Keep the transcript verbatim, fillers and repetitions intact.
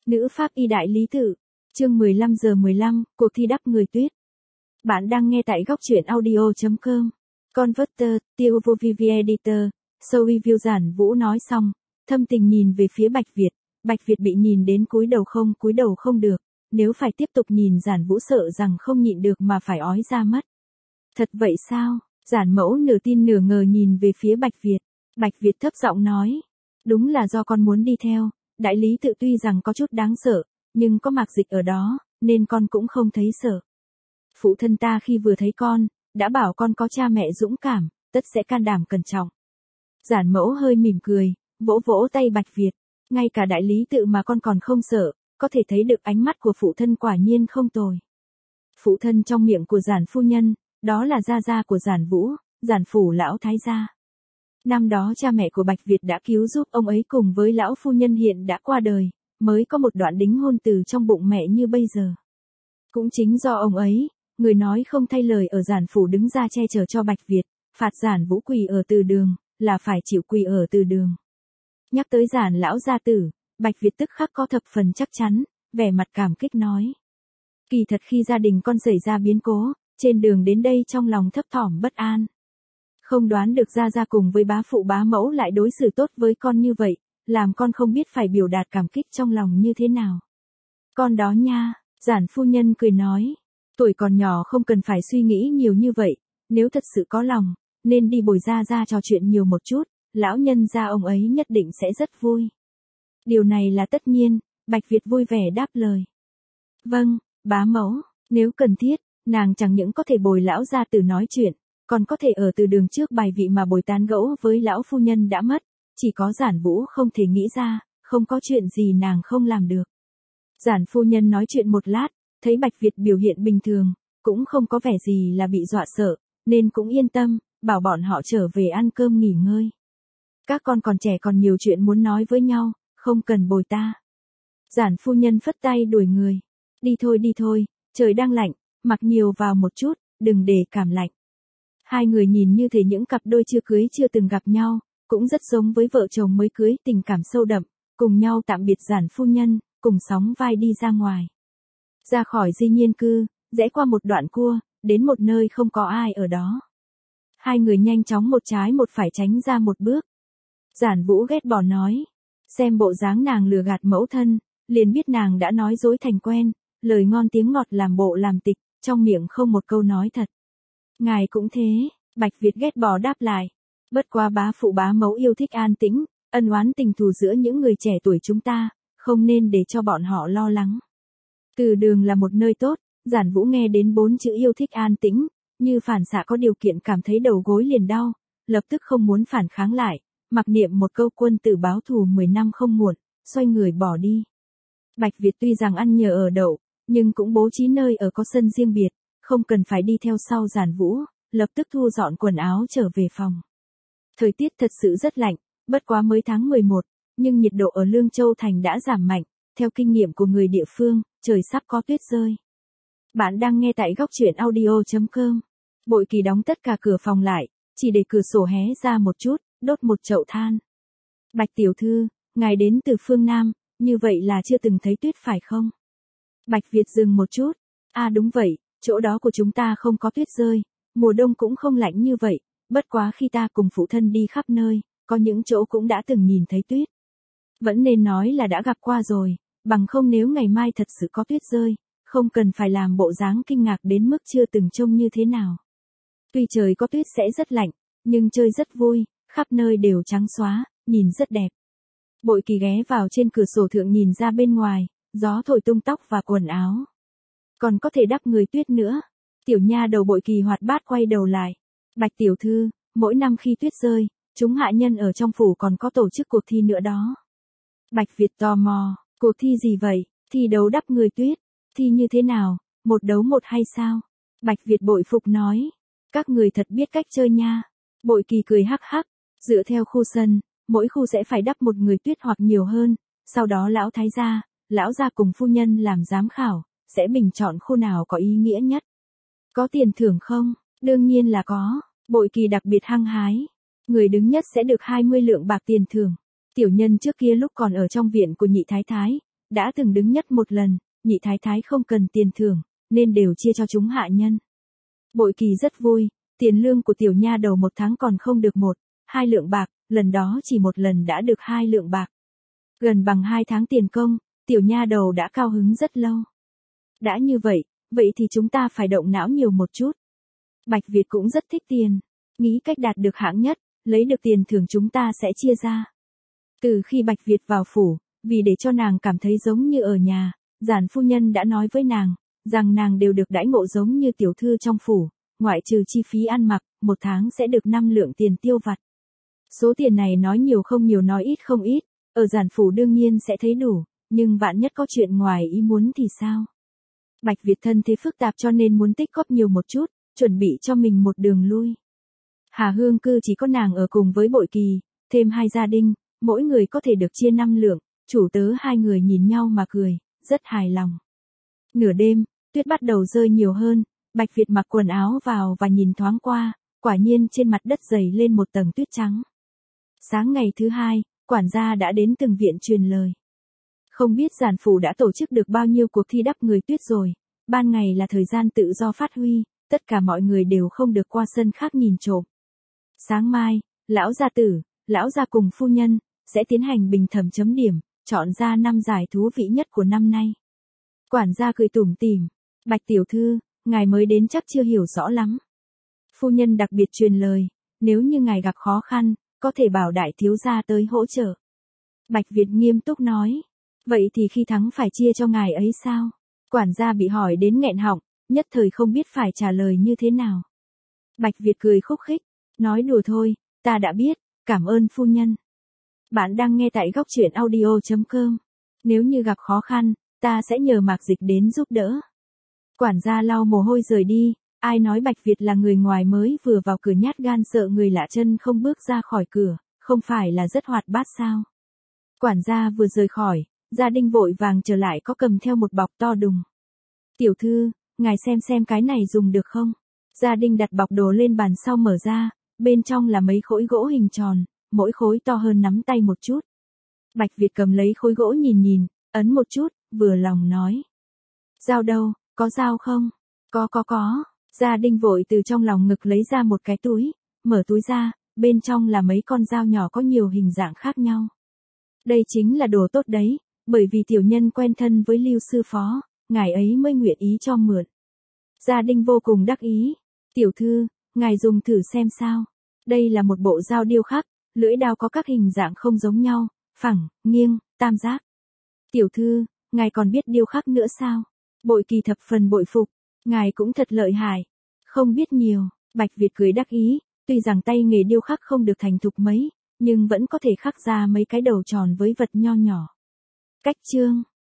Nữ pháp y đại lý tự. Chương mười lăm giờ mười lăm, cuộc thi đắp người tuyết. Bạn đang nghe tại góc truyện audio chấm com. Converter, Tiêu vô vi editor, show review Giản Vũ nói xong, thâm tình nhìn về phía Bạch Việt. Bạch Việt bị nhìn đến cúi đầu không cúi đầu không được, nếu phải tiếp tục nhìn Giản Vũ sợ rằng không nhịn được mà phải ói ra mất. Thật vậy sao? Giản Mẫu nửa tin nửa ngờ nhìn về phía Bạch Việt. Bạch Việt thấp giọng nói, đúng là do con muốn đi theo, đại lý tự tuy rằng có chút đáng sợ, nhưng có Mạc Dịch ở đó, nên con cũng không thấy sợ. Phụ thân ta khi vừa thấy con, đã bảo con có cha mẹ dũng cảm, tất sẽ can đảm cẩn trọng. Giản Mẫu hơi mỉm cười, vỗ vỗ tay Bạch Việt, ngay cả đại lý tự mà con còn không sợ, có thể thấy được ánh mắt của phụ thân quả nhiên không tồi. Phụ thân trong miệng của Giản phu nhân, đó là gia gia của Giản Vũ, Giản phủ lão thái gia. Năm đó cha mẹ của Bạch Việt đã cứu giúp ông ấy cùng với lão phu nhân hiện đã qua đời, mới có một đoạn đính hôn từ trong bụng mẹ như bây giờ. Cũng chính do ông ấy, người nói không thay lời ở Giản phủ đứng ra che chở cho Bạch Việt, phạt Giản Vũ quỳ ở từ đường, là phải chịu quỳ ở từ đường. Nhắc tới Giản lão gia tử, Bạch Việt tức khắc có thập phần chắc chắn, vẻ mặt cảm kích nói. Kỳ thật khi gia đình con xảy ra biến cố, trên đường đến đây trong lòng thấp thỏm bất an. Không đoán được gia gia cùng với bá phụ bá mẫu lại đối xử tốt với con như vậy, làm con không biết phải biểu đạt cảm kích trong lòng như thế nào. Con đó nha, Giản phu nhân cười nói, tuổi còn nhỏ không cần phải suy nghĩ nhiều như vậy, nếu thật sự có lòng, nên đi bồi gia gia trò chuyện nhiều một chút, lão nhân gia ông ấy nhất định sẽ rất vui. Điều này là tất nhiên, Bạch Việt vui vẻ đáp lời. Vâng, bá mẫu, nếu cần thiết, nàng chẳng những có thể bồi lão gia tử nói chuyện, còn có thể ở từ đường trước bài vị mà bồi tán gẫu với lão phu nhân đã mất, chỉ có Giản Vũ không thể nghĩ ra, không có chuyện gì nàng không làm được. Giản phu nhân nói chuyện một lát, thấy Bạch Việt biểu hiện bình thường, cũng không có vẻ gì là bị dọa sợ, nên cũng yên tâm, bảo bọn họ trở về ăn cơm nghỉ ngơi. Các con còn trẻ còn nhiều chuyện muốn nói với nhau, không cần bồi ta. Giản phu nhân phất tay đuổi người. Đi thôi đi thôi, trời đang lạnh, mặc nhiều vào một chút, đừng để cảm lạnh. Hai người nhìn như thể những cặp đôi chưa cưới chưa từng gặp nhau, cũng rất giống với vợ chồng mới cưới, tình cảm sâu đậm, cùng nhau tạm biệt Giản phu nhân, cùng sóng vai đi ra ngoài. Ra khỏi Di Nhiên cư, rẽ qua một đoạn cua, đến một nơi không có ai ở đó. Hai người nhanh chóng một trái một phải tránh ra một bước. Giản Vũ ghét bỏ nói, xem bộ dáng nàng lừa gạt mẫu thân, liền biết nàng đã nói dối thành quen, lời ngon tiếng ngọt làm bộ làm tịch, trong miệng không một câu nói thật. Ngài cũng thế, Bạch Việt ghét bỏ đáp lại. Bất quá bá phụ bá mẫu yêu thích an tĩnh, ân oán tình thù giữa những người trẻ tuổi chúng ta, không nên để cho bọn họ lo lắng. Từ đường là một nơi tốt, Giản Vũ nghe đến bốn chữ yêu thích an tĩnh, như phản xạ có điều kiện cảm thấy đầu gối liền đau, lập tức không muốn phản kháng lại, mặc niệm một câu quân tử báo thù mười năm không muộn, xoay người bỏ đi. Bạch Việt tuy rằng ăn nhờ ở đậu, nhưng cũng bố trí nơi ở có sân riêng biệt, không cần phải đi theo sau Giản Vũ, lập tức thu dọn quần áo trở về phòng. Thời tiết thật sự rất lạnh, bất quá mới tháng mười một, nhưng nhiệt độ ở Lương Châu Thành đã giảm mạnh, theo kinh nghiệm của người địa phương, trời sắp có tuyết rơi. Bạn đang nghe tại góc truyện audio chấm com. Bội Kỳ đóng tất cả cửa phòng lại, chỉ để cửa sổ hé ra một chút, đốt một chậu than. Bạch tiểu thư, ngài đến từ phương Nam, như vậy là chưa từng thấy tuyết phải không? Bạch Việt dừng một chút, à đúng vậy, chỗ đó của chúng ta không có tuyết rơi, mùa đông cũng không lạnh như vậy, bất quá khi ta cùng phụ thân đi khắp nơi, có những chỗ cũng đã từng nhìn thấy tuyết. Vẫn nên nói là đã gặp qua rồi, bằng không nếu ngày mai thật sự có tuyết rơi, không cần phải làm bộ dáng kinh ngạc đến mức chưa từng trông như thế nào. Tuy trời có tuyết sẽ rất lạnh, nhưng chơi rất vui, khắp nơi đều trắng xóa, nhìn rất đẹp. Bội Kỳ ghé vào trên cửa sổ thượng nhìn ra bên ngoài, gió thổi tung tóc và quần áo. Còn có thể đắp người tuyết nữa. Tiểu nha đầu Bội Kỳ hoạt bát quay đầu lại. Bạch tiểu thư, mỗi năm khi tuyết rơi, chúng hạ nhân ở trong phủ còn có tổ chức cuộc thi nữa đó. Bạch Việt tò mò, cuộc thi gì vậy? Thi đấu đắp người tuyết. Thi như thế nào? Một đấu một hay sao? Bạch Việt bội phục nói. Các người thật biết cách chơi nha. Bội Kỳ cười hắc hắc. Dựa theo khu sân, mỗi khu sẽ phải đắp một người tuyết hoặc nhiều hơn. Sau đó lão thái gia, lão gia cùng phu nhân làm giám khảo, sẽ bình chọn khu nào có ý nghĩa nhất. Có tiền thưởng không? Đương nhiên là có. Bội Kỳ đặc biệt hăng hái. Người đứng nhất sẽ được hai mươi lượng bạc tiền thưởng. Tiểu nhân trước kia lúc còn ở trong viện của nhị thái thái, đã từng đứng nhất một lần, nhị thái thái không cần tiền thưởng, nên đều chia cho chúng hạ nhân. Bội Kỳ rất vui, tiền lương của tiểu nha đầu một tháng còn không được một, hai lượng bạc, lần đó chỉ một lần đã được hai lượng bạc. Gần bằng hai tháng tiền công, tiểu nha đầu đã cao hứng rất lâu. Đã như vậy, vậy thì chúng ta phải động não nhiều một chút. Bạch Việt cũng rất thích tiền, nghĩ cách đạt được hạng nhất, lấy được tiền thưởng chúng ta sẽ chia ra. Từ khi Bạch Việt vào phủ, vì để cho nàng cảm thấy giống như ở nhà, giản phu nhân đã nói với nàng, rằng nàng đều được đãi ngộ giống như tiểu thư trong phủ, ngoại trừ chi phí ăn mặc, một tháng sẽ được năm lượng tiền tiêu vặt. Số tiền này nói nhiều không nhiều nói ít không ít, ở giản phủ đương nhiên sẽ thấy đủ, nhưng vạn nhất có chuyện ngoài ý muốn thì sao? Bạch Việt thân thế phức tạp cho nên muốn tích góp nhiều một chút, chuẩn bị cho mình một đường lui. Hà Hương Cư chỉ có nàng ở cùng với Bội Kỳ, thêm hai gia đình, mỗi người có thể được chia năm lượng, chủ tớ hai người nhìn nhau mà cười, rất hài lòng. Nửa đêm, tuyết bắt đầu rơi nhiều hơn, Bạch Việt mặc quần áo vào và nhìn thoáng qua, quả nhiên trên mặt đất dày lên một tầng tuyết trắng. Sáng ngày thứ hai, quản gia đã đến từng viện truyền lời. Không biết giản phủ đã tổ chức được bao nhiêu cuộc thi đắp người tuyết rồi, ban ngày là thời gian tự do phát huy, tất cả mọi người đều không được qua sân khác nhìn trộm. Sáng mai, lão gia tử, lão gia cùng phu nhân, sẽ tiến hành bình thẩm chấm điểm, chọn ra năm giải thú vị nhất của năm nay. Quản gia cười tủm tỉm, Bạch tiểu thư, ngài mới đến chắc chưa hiểu rõ lắm. Phu nhân đặc biệt truyền lời, nếu như ngài gặp khó khăn, có thể bảo đại thiếu gia tới hỗ trợ. Bạch Việt nghiêm túc nói, vậy thì khi thắng phải chia cho ngài ấy sao? Quản gia bị hỏi đến nghẹn họng, nhất thời không biết phải trả lời như thế nào. Bạch Việt cười khúc khích, nói đùa thôi, ta đã biết, cảm ơn phu nhân. Bạn đang nghe tại góc truyện audio chấm com. Nếu như gặp khó khăn, ta sẽ nhờ Mạc Dịch đến giúp đỡ. Quản gia lau mồ hôi rời đi, ai nói Bạch Việt là người ngoài mới vừa vào cửa nhát gan sợ người lạ chân không bước ra khỏi cửa, không phải là rất hoạt bát sao? Quản gia vừa rời khỏi, gia đình vội vàng trở lại có cầm theo một bọc to đùng. Tiểu thư, ngài xem xem cái này dùng được không? Gia đình đặt bọc đồ lên bàn sau mở ra, bên trong là mấy khối gỗ hình tròn, mỗi khối to hơn nắm tay một chút. Bạch Việt cầm lấy khối gỗ nhìn nhìn, ấn một chút, vừa lòng nói. Dao đâu, có dao không? Có có có. Gia đình vội từ trong lòng ngực lấy ra một cái túi, mở túi ra, bên trong là mấy con dao nhỏ có nhiều hình dạng khác nhau. Đây chính là đồ tốt đấy, bởi vì tiểu nhân quen thân với Lưu sư phó, ngài ấy mới nguyện ý cho mượn. Gia đình vô cùng đắc ý. Tiểu thư, ngài dùng thử xem sao. Đây là một bộ dao điêu khắc, lưỡi dao có các hình dạng không giống nhau, phẳng, nghiêng, tam giác. Tiểu thư, ngài còn biết điêu khắc nữa sao? Bội Kỳ thập phần bội phục, ngài cũng thật lợi hại. Không biết nhiều, Bạch Việt cười đắc ý, tuy rằng tay nghề điêu khắc không được thành thục mấy, nhưng vẫn có thể khắc ra mấy cái đầu tròn với vật nho nhỏ. Cách chương